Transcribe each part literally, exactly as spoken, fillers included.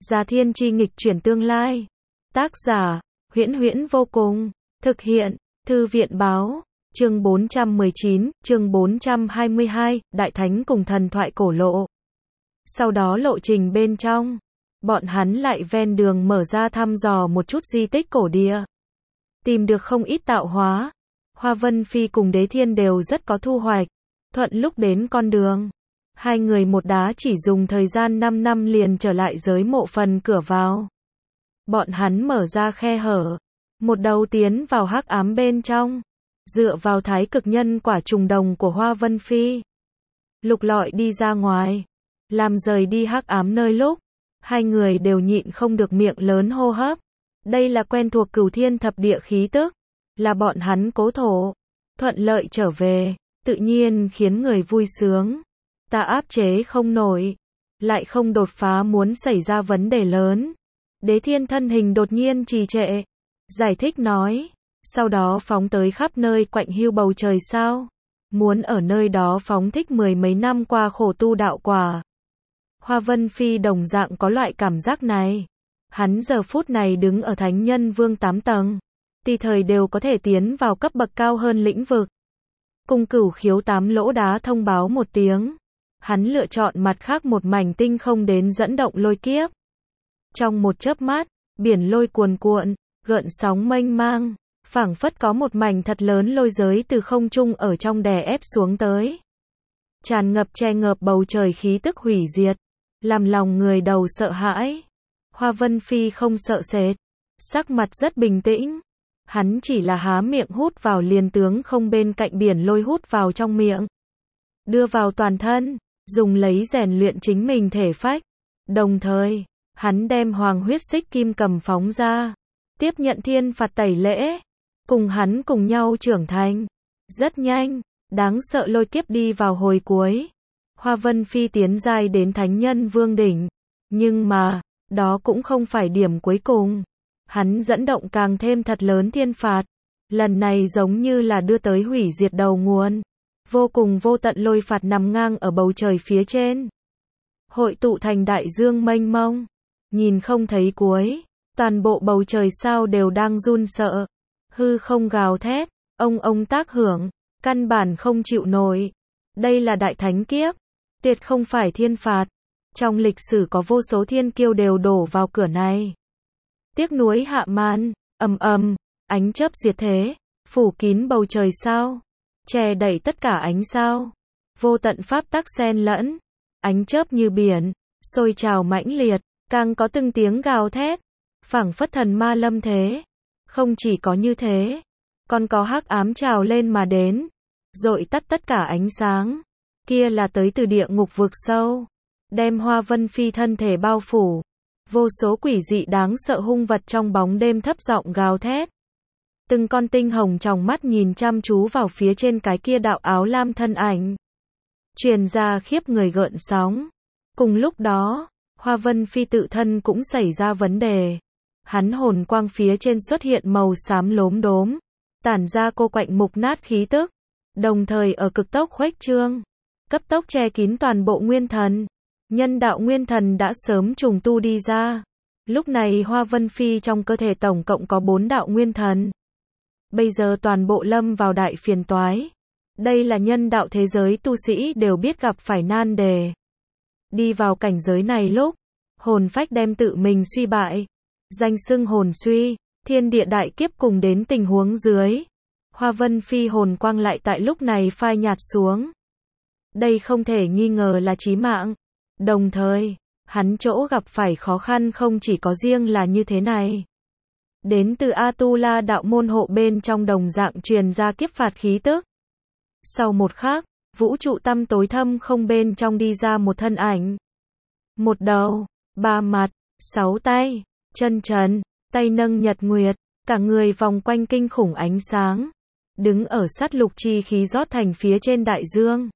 Gia Thiên chi nghịch chuyển tương lai. Tác giả, Huyễn Huyễn vô cùng. Thực hiện, Thư viện báo. Chương bốn trăm mười chín, chương bốn trăm hai mươi hai, Đại Thánh cùng thần thoại cổ lộ. Sau đó lộ trình bên trong, bọn hắn lại ven đường mở ra thăm dò một chút di tích cổ địa. Tìm được không ít tạo hóa. Hoa Vân Phi cùng Đế Thiên đều rất có thu hoạch. Thuận lúc đến con đường, hai người một đá chỉ dùng thời gian năm năm liền trở lại giới mộ phần cửa vào. Bọn hắn mở ra khe hở, một đầu tiến vào hắc ám bên trong, dựa vào thái cực nhân quả trùng đồng của Hoa Vân Phi. Lục lọi đi ra ngoài, làm rời đi hắc ám nơi lúc, hai người đều nhịn không được miệng lớn hô hấp. Đây là quen thuộc cửu thiên thập địa khí tức, là bọn hắn cố thổ, thuận lợi trở về, tự nhiên khiến người vui sướng. Ta áp chế không nổi, lại không đột phá muốn xảy ra vấn đề lớn. Đế Thiên thân hình đột nhiên trì trệ, giải thích nói, sau đó phóng tới khắp nơi quạnh hiu bầu trời sao, muốn ở nơi đó phóng thích mười mấy năm qua khổ tu đạo quả. Hoa Vân Phi đồng dạng có loại cảm giác này. Hắn giờ phút này đứng ở Thánh Nhân Vương tám tầng, tùy thời đều có thể tiến vào cấp bậc cao hơn lĩnh vực. Cùng Cửu Khiếu tám lỗ đá thông báo một tiếng, hắn lựa chọn mặt khác một mảnh tinh không đến dẫn động lôi kiếp. Trong một chớp mắt, biển lôi cuồn cuộn, gợn sóng mênh mang, phảng phất có một mảnh thật lớn lôi giới từ không trung ở trong đè ép xuống tới. Tràn ngập che ngợp bầu trời khí tức hủy diệt, làm lòng người đầu sợ hãi. Hoa Vân Phi không sợ sệt, sắc mặt rất bình tĩnh. Hắn chỉ là há miệng hút vào liền tướng không bên cạnh biển lôi hút vào trong miệng, đưa vào toàn thân, dùng lấy rèn luyện chính mình thể phách. Đồng thời, hắn đem hoàng huyết xích kim cầm phóng ra, tiếp nhận thiên phạt tẩy lễ, cùng hắn cùng nhau trưởng thành. Rất nhanh, đáng sợ lôi kiếp đi vào hồi cuối. Hoa Vân Phi tiến giai đến Thánh Nhân Vương đỉnh, nhưng mà, đó cũng không phải điểm cuối cùng. Hắn dẫn động càng thêm thật lớn thiên phạt, lần này giống như là đưa tới hủy diệt đầu nguồn. Vô cùng vô tận lôi phạt nằm ngang ở bầu trời phía trên, hội tụ thành đại dương mênh mông, nhìn không thấy cuối. Toàn bộ bầu trời sao đều đang run sợ, hư không gào thét, ông ông tác hưởng, căn bản không chịu nổi. Đây là đại thánh kiếp, tuyệt không phải thiên phạt. Trong lịch sử có vô số thiên kiêu đều đổ vào cửa này. Tiếc nuối hạ màn, ầm ầm, ánh chớp diệt thế, phủ kín bầu trời sao, che đậy tất cả ánh sao. Vô tận pháp tắc xen lẫn, ánh chớp như biển, sôi trào mãnh liệt, càng có từng tiếng gào thét, phảng phất thần ma lâm thế. Không chỉ có như thế, còn có hắc ám trào lên mà đến, dội tắt tất cả ánh sáng. Kia là tới từ địa ngục vực sâu, đem Hoa Vân Phi thân thể bao phủ. Vô số quỷ dị đáng sợ hung vật trong bóng đêm thấp giọng gào thét. Từng con tinh hồng trong mắt nhìn chăm chú vào phía trên cái kia đạo áo lam thân ảnh, truyền ra khiếp người gợn sóng. Cùng lúc đó, Hoa Vân Phi tự thân cũng xảy ra vấn đề. Hắn hồn quang phía trên xuất hiện màu xám lốm đốm, tản ra cô quạnh mục nát khí tức, đồng thời ở cực tốc khuếch trương, cấp tốc che kín toàn bộ nguyên thần. Nhân đạo nguyên thần đã sớm trùng tu đi ra. Lúc này Hoa Vân Phi trong cơ thể tổng cộng có bốn đạo nguyên thần. Bây giờ toàn bộ lâm vào đại phiền toái. Đây là nhân đạo thế giới tu sĩ đều biết gặp phải nan đề. Đi vào cảnh giới này lúc, hồn phách đem tự mình suy bại, danh xưng hồn suy, thiên địa đại kiếp cùng đến tình huống dưới. Hoa Vân Phi hồn quang lại tại lúc này phai nhạt xuống. Đây không thể nghi ngờ là chí mạng. Đồng thời, hắn chỗ gặp phải khó khăn không chỉ có riêng là như thế này. Đến từ A-tu-la đạo môn hộ bên trong đồng dạng truyền ra kiếp phạt khí tức. Sau một khắc, vũ trụ tăm tối thâm không bên trong đi ra một thân ảnh. Một đầu, ba mặt, sáu tay, chân trần, tay nâng nhật nguyệt, cả người vòng quanh kinh khủng ánh sáng. Đứng ở sát lục chi khí rót thành phía trên đại dương.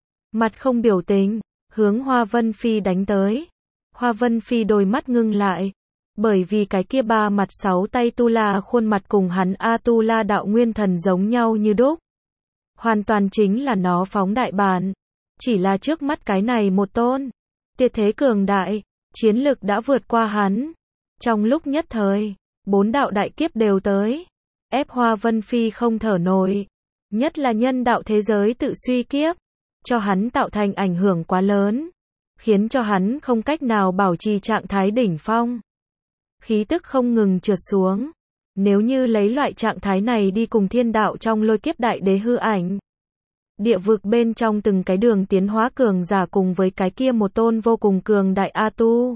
Mặt không biểu tình, hướng Hoa Vân Phi đánh tới. Hoa Vân Phi đôi mắt ngưng lại, bởi vì cái kia ba mặt sáu tay tu la khuôn mặt cùng hắn A-tu-la đạo nguyên thần giống nhau như đúc. Hoàn toàn chính là nó phóng đại bản. Chỉ là trước mắt cái này một tôn, tuyệt thế cường đại, chiến lực đã vượt qua hắn. Trong lúc nhất thời, bốn đạo đại kiếp đều tới, ép Hoa Vân Phi không thở nổi. Nhất là nhân đạo thế giới tự suy kiếp, cho hắn tạo thành ảnh hưởng quá lớn, khiến cho hắn không cách nào bảo trì trạng thái đỉnh phong. Khí tức không ngừng trượt xuống. Nếu như lấy loại trạng thái này đi cùng thiên đạo trong lôi kiếp đại đế hư ảnh, địa vực bên trong từng cái đường tiến hóa cường giả cùng với cái kia một tôn vô cùng cường đại A Tu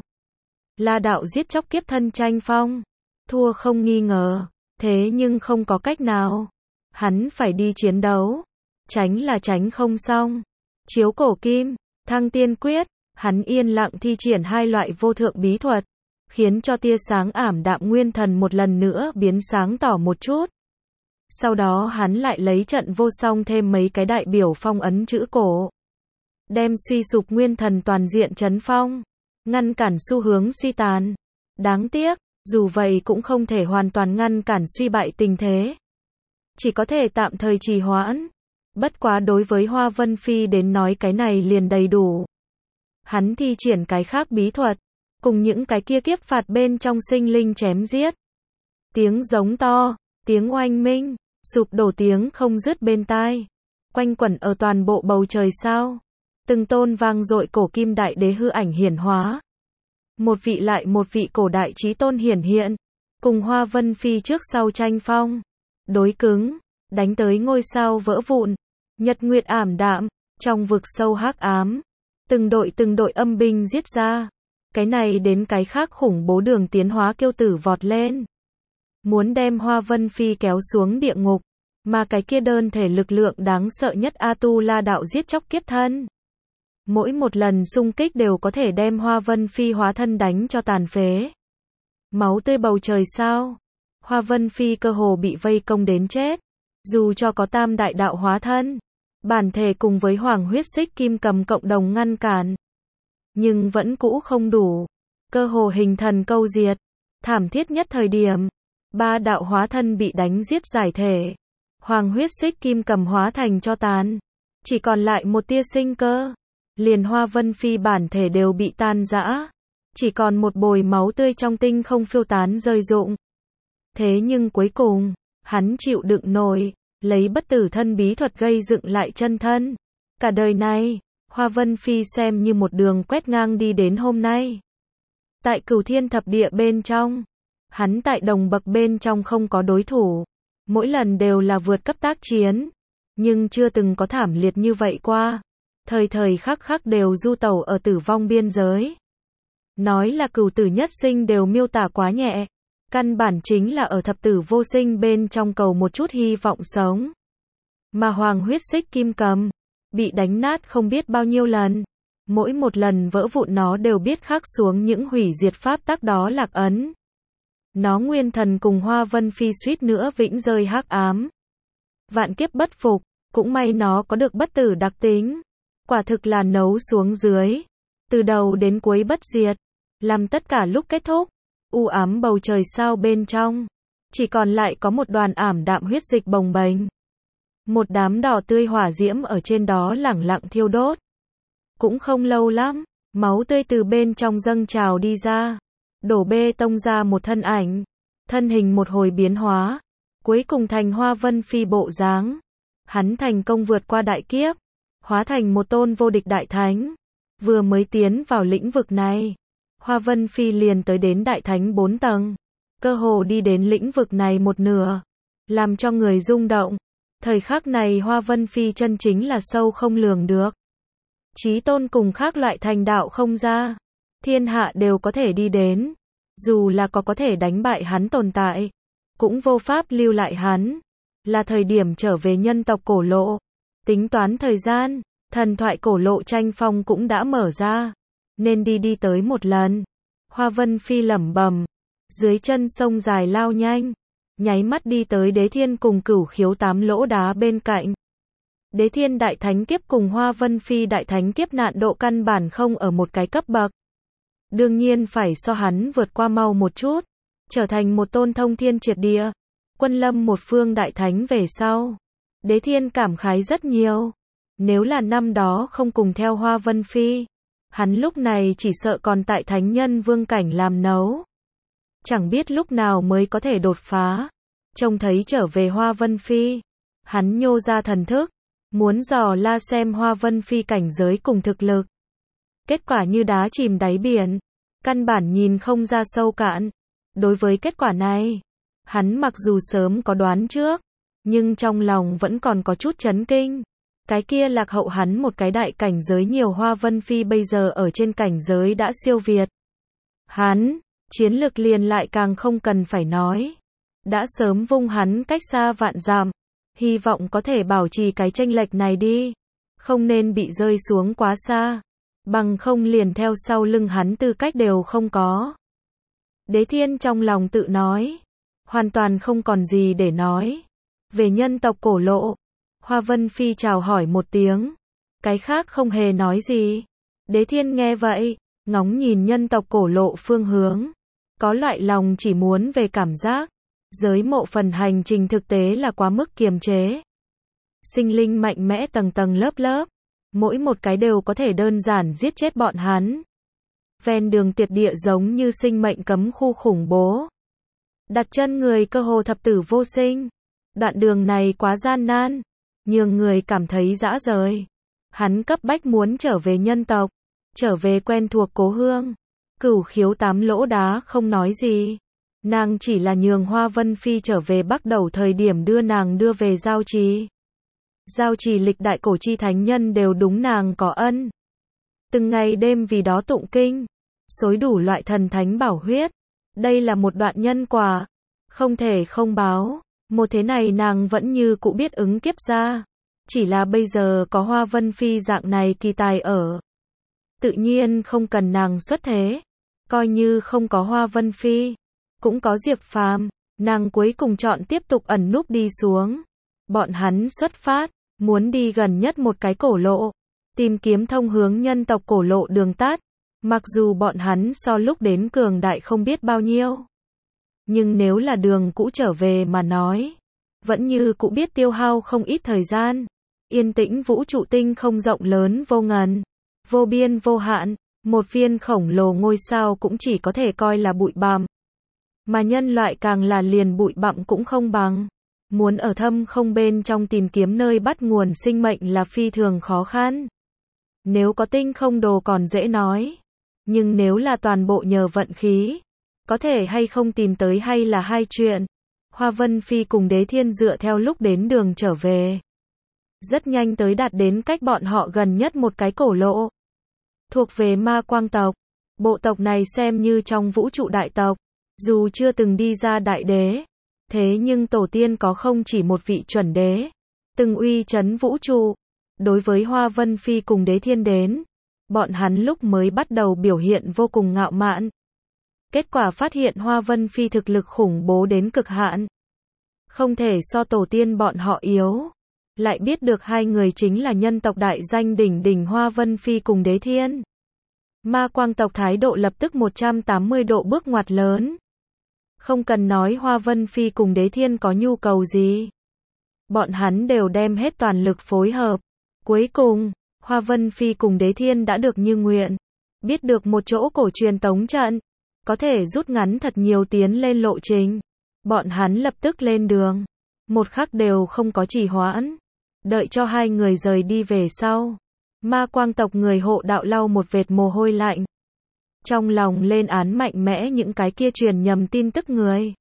La đạo giết chóc kiếp thân tranh phong, thua không nghi ngờ, thế nhưng không có cách nào. Hắn phải đi chiến đấu, tránh là tránh không xong. Chiếu cổ kim, thăng tiên quyết, hắn yên lặng thi triển hai loại vô thượng bí thuật, khiến cho tia sáng ảm đạm nguyên thần một lần nữa biến sáng tỏ một chút. Sau đó hắn lại lấy trận vô song thêm mấy cái đại biểu phong ấn chữ cổ, đem suy sụp nguyên thần toàn diện trấn phong, ngăn cản xu hướng suy tàn. Đáng tiếc, dù vậy cũng không thể hoàn toàn ngăn cản suy bại tình thế, chỉ có thể tạm thời trì hoãn. Bất quá đối với Hoa Vân Phi đến nói cái này liền đầy đủ. Hắn thi triển cái khác bí thuật, cùng những cái kia kiếp phạt bên trong sinh linh chém giết. Tiếng giống to, tiếng oanh minh, sụp đổ tiếng không dứt bên tai, quanh quẩn ở toàn bộ bầu trời sao. Từng tôn vang dội cổ kim đại đế hư ảnh hiển hóa. Một vị lại một vị cổ đại chí tôn hiển hiện, cùng Hoa Vân Phi trước sau tranh phong, đối cứng, đánh tới ngôi sao vỡ vụn, nhật nguyệt ảm đạm, trong vực sâu hắc ám, từng đội từng đội âm binh giết ra. Cái này đến cái khác khủng bố đường tiến hóa kiêu tử vọt lên, muốn đem Hoa Vân Phi kéo xuống địa ngục, mà cái kia đơn thể lực lượng đáng sợ nhất A Tu La đạo giết chóc kiếp thân, mỗi một lần xung kích đều có thể đem Hoa Vân Phi hóa thân đánh cho tàn phế. Máu tươi bầu trời sao, Hoa Vân Phi cơ hồ bị vây công đến chết, dù cho có tam đại đạo hóa thân, bản thể cùng với Hoàng huyết xích kim cầm cộng đồng ngăn cản, nhưng vẫn cũ không đủ, cơ hồ hình thần câu diệt. Thảm thiết nhất thời điểm, ba đạo hóa thân bị đánh giết giải thể, Hoàng huyết xích kim cầm hóa thành cho tàn, chỉ còn lại một tia sinh cơ, liền Hoa Vân Phi bản thể đều bị tan rã, chỉ còn một bồi máu tươi trong tinh không phiêu tán rơi rụng. Thế nhưng cuối cùng, hắn chịu đựng nổi, lấy bất tử thân bí thuật gây dựng lại chân thân. Cả đời này, Hoa Vân Phi xem như một đường quét ngang đi đến hôm nay. Tại Cửu Thiên Thập Địa bên trong, hắn tại đồng bậc bên trong không có đối thủ, mỗi lần đều là vượt cấp tác chiến, nhưng chưa từng có thảm liệt như vậy qua. Thời thời khắc khắc đều du tẩu ở tử vong biên giới. Nói là cửu tử nhất sinh đều miêu tả quá nhẹ, căn bản chính là ở thập tử vô sinh bên trong cầu một chút hy vọng sống. Mà Hoàng huyết xích kim cầm, bị đánh nát không biết bao nhiêu lần, mỗi một lần vỡ vụn nó đều biết khắc xuống những hủy diệt pháp tắc đó lạc ấn. Nó nguyên thần cùng Hoa Vân Phi suýt nữa vĩnh rơi hắc ám. Vạn kiếp bất phục, cũng may nó có được bất tử đặc tính. Quả thực là nấu xuống dưới, từ đầu đến cuối bất diệt, làm tất cả lúc kết thúc, u ám bầu trời sao bên trong, chỉ còn lại có một đoàn ảm đạm huyết dịch bồng bềnh. Một đám đỏ tươi hỏa diễm ở trên đó lẳng lặng thiêu đốt. Cũng không lâu lắm, máu tươi từ bên trong dâng trào đi ra, đổ bê tông ra một thân ảnh, thân hình một hồi biến hóa, cuối cùng thành Hoa Vân Phi bộ dáng. Hắn thành công vượt qua đại kiếp, hóa thành một tôn vô địch đại thánh. Vừa mới tiến vào lĩnh vực này, Hoa Vân Phi liền tới đến đại thánh bốn tầng, cơ hồ đi đến lĩnh vực này một nửa, làm cho người rung động. Thời khắc này Hoa Vân Phi chân chính là sâu không lường được. Chí tôn cùng khác loại thành đạo không ra, thiên hạ đều có thể đi đến, dù là có có thể đánh bại hắn tồn tại, cũng vô pháp lưu lại hắn. Là thời điểm trở về nhân tộc cổ lộ. Tính toán thời gian, thần thoại cổ lộ tranh phong cũng đã mở ra, nên đi đi tới một lần. Hoa Vân Phi lẩm bẩm, dưới chân sông dài lao nhanh, nháy mắt đi tới Đế Thiên cùng Cửu Khiếu tám lỗ đá bên cạnh. Đế Thiên đại thánh kiếp cùng Hoa Vân Phi đại thánh kiếp nạn độ căn bản không ở một cái cấp bậc. Đương nhiên phải so hắn vượt qua mau một chút, trở thành một tôn thông thiên triệt địa, quân lâm một phương đại thánh về sau. Đế Thiên cảm khái rất nhiều. Nếu là năm đó không cùng theo Hoa Vân Phi, Hắn lúc này chỉ sợ còn tại thánh nhân vương cảnh làm nấu. Chẳng biết lúc nào mới có thể đột phá. Trông thấy trở về Hoa Vân Phi. Hắn nhô ra thần thức. Muốn dò la xem Hoa Vân Phi cảnh giới cùng thực lực. Kết quả như đá chìm đáy biển. Căn bản nhìn không ra sâu cạn. Đối với kết quả này, hắn mặc dù sớm có đoán trước, nhưng trong lòng vẫn còn có chút chấn kinh. Cái kia lạc hậu hắn một cái đại cảnh giới nhiều Hoa Vân Phi bây giờ ở trên cảnh giới đã siêu việt. Hắn, chiến lực liền lại càng không cần phải nói. Đã sớm vung hắn cách xa vạn dặm. Hy vọng có thể bảo trì cái chênh lệch này đi. Không nên bị rơi xuống quá xa. Bằng không liền theo sau lưng hắn tư cách đều không có. Đế Thiên trong lòng tự nói. Hoàn toàn không còn gì để nói. Về nhân tộc cổ lộ. Hoa Vân Phi chào hỏi một tiếng. Cái khác không hề nói gì. Đế Thiên nghe vậy. Ngóng nhìn nhân tộc cổ lộ phương hướng. Có loại lòng chỉ muốn về cảm giác. Giới mộ phần hành trình thực tế là quá mức kiềm chế. Sinh linh mạnh mẽ tầng tầng lớp lớp. Mỗi một cái đều có thể đơn giản giết chết bọn hắn. Ven đường tuyệt địa giống như sinh mệnh cấm khu khủng bố. Đặt chân người cơ hồ thập tử vô sinh. Đoạn đường này quá gian nan. Nhường người cảm thấy dã rời. Hắn cấp bách muốn trở về nhân tộc. Trở về quen thuộc cố hương. Cửu khiếu tám lỗ đá không nói gì. Nàng chỉ là nhường Hoa Vân Phi trở về bắt đầu thời điểm đưa nàng đưa về giao trì. Giao trì lịch đại cổ chi thánh nhân đều đúng nàng có ân. Từng ngày đêm vì đó tụng kinh. Xối đủ loại thần thánh bảo huyết. Đây là một đoạn nhân quả. Không thể không báo. Một thế này nàng vẫn như cũ biết ứng kiếp ra. Chỉ là bây giờ có Hoa Vân Phi dạng này kỳ tài ở. Tự nhiên không cần nàng xuất thế. Coi như không có Hoa Vân Phi. Cũng có Diệp Phàm, nàng cuối cùng chọn tiếp tục ẩn núp đi xuống. Bọn hắn xuất phát, muốn đi gần nhất một cái cổ lộ, tìm kiếm thông hướng nhân tộc cổ lộ đường tắt. Mặc dù bọn hắn so lúc đến cường đại không biết bao nhiêu, nhưng nếu là đường cũ trở về mà nói, vẫn như cũ biết tiêu hao không ít thời gian. Yên tĩnh vũ trụ tinh không rộng lớn vô ngần, vô biên vô hạn, một viên khổng lồ ngôi sao cũng chỉ có thể coi là bụi bặm. Mà nhân loại càng là liền bụi bặm cũng không bằng. Muốn ở thâm không bên trong tìm kiếm nơi bắt nguồn sinh mệnh là phi thường khó khăn. Nếu có tinh không đồ còn dễ nói. Nhưng nếu là toàn bộ nhờ vận khí, có thể hay không tìm tới hay là hai chuyện. Hoa Vân Phi cùng Đế Thiên dựa theo lúc đến đường trở về. Rất nhanh tới đạt đến cách bọn họ gần nhất một cái cổ lộ. Thuộc về Ma Quang tộc. Bộ tộc này xem như trong vũ trụ đại tộc. Dù chưa từng đi ra đại đế, thế nhưng tổ tiên có không chỉ một vị chuẩn đế, từng uy chấn vũ trụ. Đối với Hoa Vân Phi cùng Đế Thiên đến, bọn hắn lúc mới bắt đầu biểu hiện vô cùng ngạo mạn. Kết quả phát hiện Hoa Vân Phi thực lực khủng bố đến cực hạn. Không thể so tổ tiên bọn họ yếu. Lại biết được hai người chính là nhân tộc đại danh đỉnh đỉnh Hoa Vân Phi cùng Đế Thiên. Ma Quang tộc thái độ lập tức một trăm tám mươi độ bước ngoặt lớn. Không cần nói Hoa Vân Phi cùng Đế Thiên có nhu cầu gì. Bọn hắn đều đem hết toàn lực phối hợp. Cuối cùng, Hoa Vân Phi cùng Đế Thiên đã được như nguyện. Biết được một chỗ cổ truyền tống trận. Có thể rút ngắn thật nhiều tiến lên lộ trình. Bọn hắn lập tức lên đường. Một khắc đều không có trì hoãn. Đợi cho hai người rời đi về sau. Ma Quang tộc người hộ đạo lau một vệt mồ hôi lạnh. Trong lòng lên án mạnh mẽ những cái kia truyền nhầm tin tức người.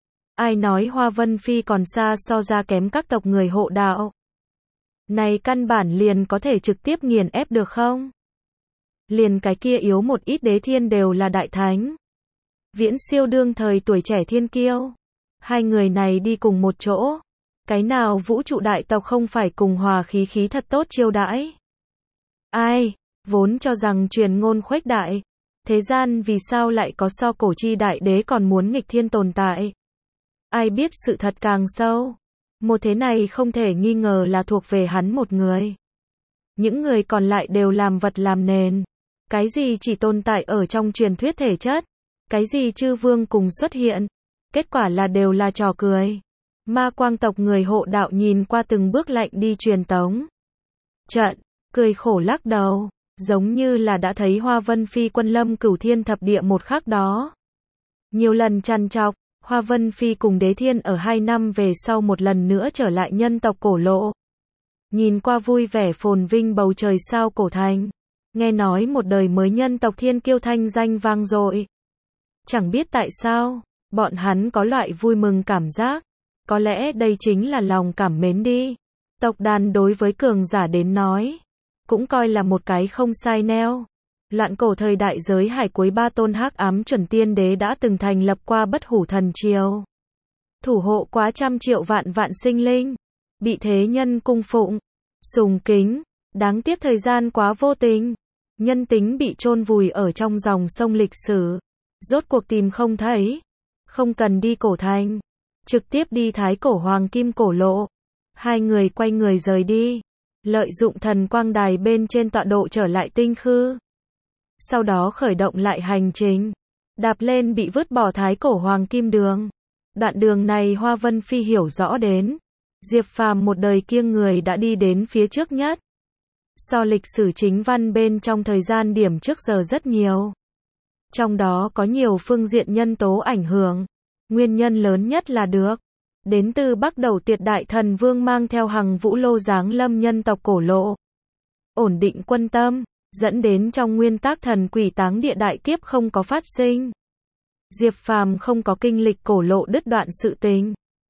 Ai nói Hoa Vân Phi còn xa so ra kém các tộc người hộ đạo. Này căn bản liền có thể trực tiếp nghiền ép được không? Liền cái kia yếu một ít Đế Thiên đều là đại thánh. Viễn siêu đương thời tuổi trẻ thiên kiêu. Hai người này đi cùng một chỗ. Cái nào vũ trụ đại tộc không phải cùng hòa khí khí thật tốt chiêu đãi? Ai, vốn cho rằng truyền ngôn khuếch đại. Thế gian vì sao lại có so cổ chi đại đế còn muốn nghịch thiên tồn tại? Ai biết sự thật càng sâu. Một thế này không thể nghi ngờ là thuộc về hắn một người. Những người còn lại đều làm vật làm nền. Cái gì chỉ tồn tại ở trong truyền thuyết thể chất. Cái gì chư vương cùng xuất hiện. Kết quả là đều là trò cười. Ma Quang tộc người hộ đạo nhìn qua từng bước lạnh đi truyền tống trận, cười khổ lắc đầu. giống như là đã thấy Hoa Vân Phi quân lâm cửu thiên thập địa một khắc đó. Nhiều lần trằn trọc, Hoa Vân Phi cùng Đế Thiên ở hai năm về sau một lần nữa trở lại nhân tộc cổ lộ. Nhìn qua vui vẻ phồn vinh bầu trời sao cổ thành, nghe nói một đời mới nhân tộc thiên kiêu thanh danh vang dội. Chẳng biết tại sao, bọn hắn có loại vui mừng cảm giác, có lẽ đây chính là lòng cảm mến đi. Tộc đàn đối với cường giả đến nói, cũng coi là một cái không sai neo. Loạn cổ thời đại giới hải cuối ba tôn hắc ám chuẩn tiên đế đã từng thành lập qua bất hủ thần triều. Thủ hộ quá trăm triệu vạn vạn sinh linh, bị thế nhân cung phụng, sùng kính, đáng tiếc thời gian quá vô tình. Nhân tính bị chôn vùi ở trong dòng sông lịch sử, rốt cuộc tìm không thấy. Không cần đi cổ thành, trực tiếp đi thái cổ hoàng kim cổ lộ. Hai người quay người rời đi, lợi dụng thần quang đài bên trên tọa độ trở lại tinh khư. Sau đó khởi động lại hành trình, đạp lên bị vứt bỏ thái cổ hoàng kim đường. Đoạn đường này Hoa Vân Phi hiểu rõ đến, Diệp Phàm một đời kiêng người đã đi đến phía trước nhất. So lịch sử chính văn bên trong thời gian điểm trước giờ rất nhiều. Trong đó có nhiều phương diện nhân tố ảnh hưởng. Nguyên nhân lớn nhất là được đến từ Bắc Đầu Tiệt Đại Thần Vương mang theo Hằng Vũ Lô giáng lâm nhân tộc cổ lộ, ổn định quân tâm, dẫn đến trong nguyên tắc thần quỷ táng địa đại kiếp không có phát sinh. Diệp Phàm không có kinh lịch cổ lộ đứt đoạn sự tình.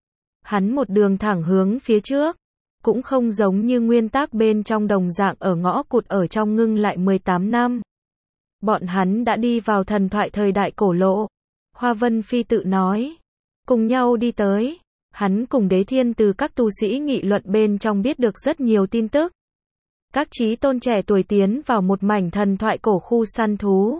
Hắn một đường thẳng hướng phía trước, cũng không giống như nguyên tắc bên trong đồng dạng ở ngõ cụt ở trong ngưng lại mười tám năm. Bọn hắn đã đi vào thần thoại thời đại cổ lộ. Hoa Vân Phi tự nói, cùng nhau đi tới. Hắn cùng Đế Thiên từ các tu sĩ nghị luận bên trong biết được rất nhiều tin tức. Các chí tôn trẻ tuổi tiến vào một mảnh thần thoại cổ khu săn thú.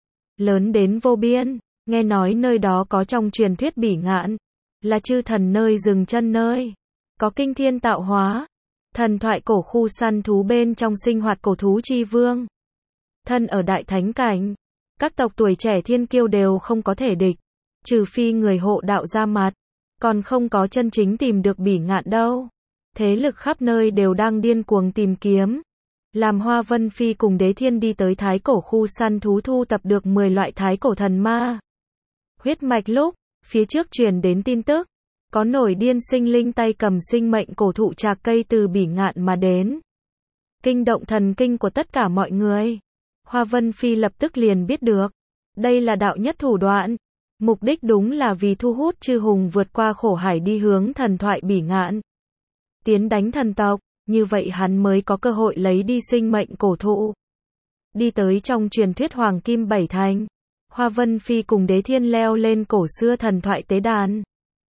Lớn đến vô biên, nghe nói nơi đó có trong truyền thuyết bỉ ngạn, là chư thần nơi dừng chân nơi. Có kinh thiên tạo hóa. Thần thoại cổ khu săn thú bên trong sinh hoạt cổ thú chi vương. Thân ở đại thánh cảnh, các tộc tuổi trẻ thiên kiêu đều không có thể địch. Trừ phi người hộ đạo ra mặt, còn không có chân chính tìm được bỉ ngạn đâu. Thế lực khắp nơi đều đang điên cuồng tìm kiếm. Làm Hoa Vân Phi cùng Đế Thiên đi tới thái cổ khu săn thú thu tập được mười loại thái cổ thần ma huyết mạch lúc, phía trước truyền đến tin tức, có nổi điên sinh linh tay cầm sinh mệnh cổ thụ trạc cây từ bỉ ngạn mà đến. Kinh động thần kinh của tất cả mọi người. Hoa Vân Phi lập tức liền biết được, đây là đạo nhất thủ đoạn. Mục đích đúng là vì thu hút chư hùng vượt qua khổ hải đi hướng thần thoại bỉ ngạn. Tiến đánh thần tộc, như vậy hắn mới có cơ hội lấy đi sinh mệnh cổ thụ. Đi tới trong truyền thuyết Hoàng Kim Bảy Thành, Hoa Vân Phi cùng Đế Thiên leo lên cổ xưa thần thoại tế đàn.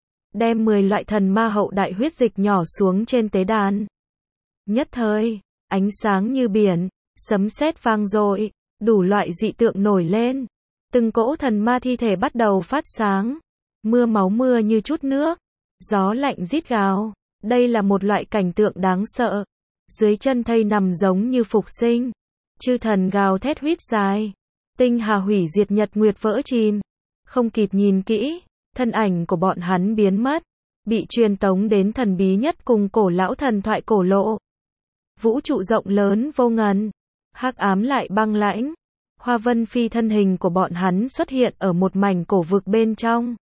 Đem mười loại thần ma hậu đại huyết dịch nhỏ xuống trên tế đàn. Nhất thời, ánh sáng như biển, sấm sét vang dội, đủ loại dị tượng nổi lên. Từng cỗ thần ma thi thể bắt đầu phát sáng. Mưa máu mưa như chút nước. Gió lạnh rít gào. Đây là một loại cảnh tượng đáng sợ. Dưới chân thây nằm giống như phục sinh. Chư thần gào thét huýt dài. Tinh hà hủy diệt nhật nguyệt vỡ chìm. Không kịp nhìn kỹ, thân ảnh của bọn hắn biến mất. Bị truyền tống đến thần bí nhất cùng cổ lão thần thoại cổ lộ. Vũ trụ rộng lớn vô ngần. Hắc ám lại băng lãnh. Hoa Vân Phi thân hình của bọn hắn xuất hiện ở một mảnh cổ vực bên trong.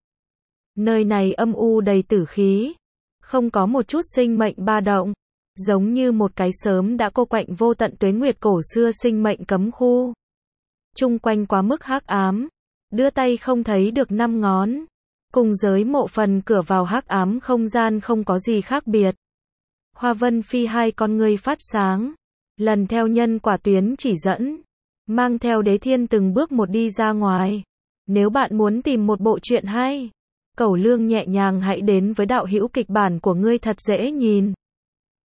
Nơi này âm u đầy tử khí. Không có một chút sinh mệnh ba động. Giống như một cái sớm đã cô quạnh vô tận tuế nguyệt cổ xưa sinh mệnh cấm khu. Chung quanh quá mức hắc ám. Đưa tay không thấy được năm ngón. Cùng giới mộ phần cửa vào hắc ám không gian không có gì khác biệt. Hoa Vân Phi hai con ngươi phát sáng. Lần theo nhân quả tuyến chỉ dẫn. Mang theo Đế Thiên từng bước một đi ra ngoài. Nếu bạn muốn tìm một bộ truyện hay, Cẩu Lương nhẹ nhàng hãy đến với đạo hữu kịch bản của ngươi thật dễ nhìn.